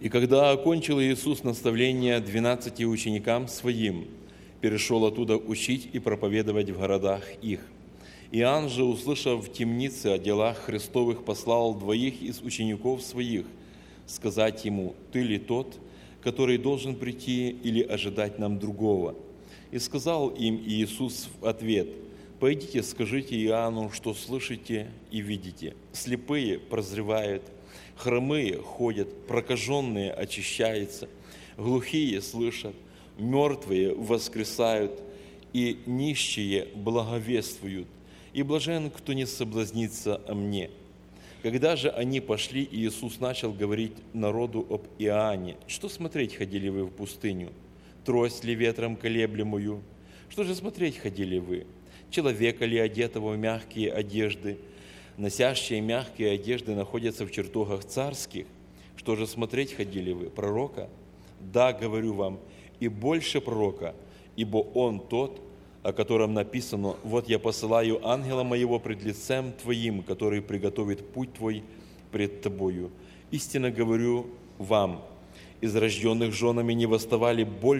И когда окончил Иисус наставление 12 ученикам Своим, перешел оттуда учить и проповедовать в городах их. Иоанн же, услышав в темнице о делах Христовых, послал 2 из учеников Своих сказать ему: «Ты ли тот, который должен прийти, или ожидать нам другого?» И сказал им Иисус в ответ: «Пойдите, скажите Иоанну, что слышите и видите. Слепые прозревают, хромые ходят, прокаженные очищаются, глухие слышат, мертвые воскресают, и нищие благовествуют. И блажен, кто не соблазнится о мне». Когда же они пошли, Иисус начал говорить народу об Иоанне: «Что смотреть ходили вы в пустыню? Трость ли ветром колеблемую? Что же смотреть ходили вы? Человека ли, одетого в мягкие одежды? Носящие мягкие одежды находятся в чертогах царских. Что же смотреть ходили вы? Пророка? Да, говорю вам, и больше пророка, ибо он тот, о котором написано: «Вот я посылаю ангела моего пред лицем твоим, который приготовит путь твой пред тобою». Истинно говорю вам, из рожденных женами не восставал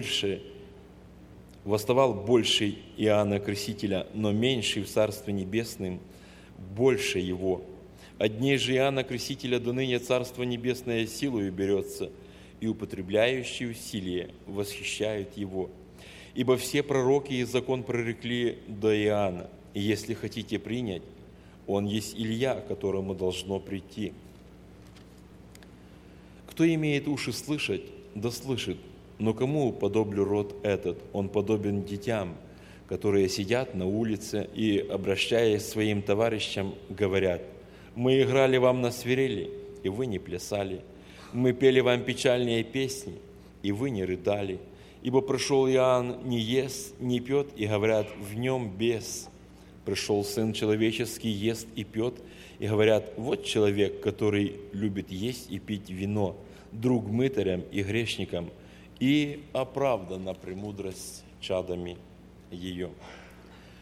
больше Иоанна Крестителя, но меньший в Царстве Небесном больше его. От дней же Иоанна Крестителя до ныне Царство Небесное силою берется, и употребляющие усилия восхищают его. Ибо все пророки и закон прорекли до Иоанна, и если хотите принять, он есть Илья, которому должно прийти. Кто имеет уши слышать, да слышит, но кому подоблю род этот? Он подобен детям, которые сидят на улице и, обращаясь к своим товарищам, говорят: «Мы играли вам на свирели, и вы не плясали. Мы пели вам печальные песни, и вы не рыдали. Ибо пришел Иоанн, не ест, не пьет, и говорят: в нем бес. Пришел Сын Человеческий, ест и пьет, и говорят: вот человек, который любит есть и пить вино, друг мытарям и грешникам, и оправдана премудрость чадами ее».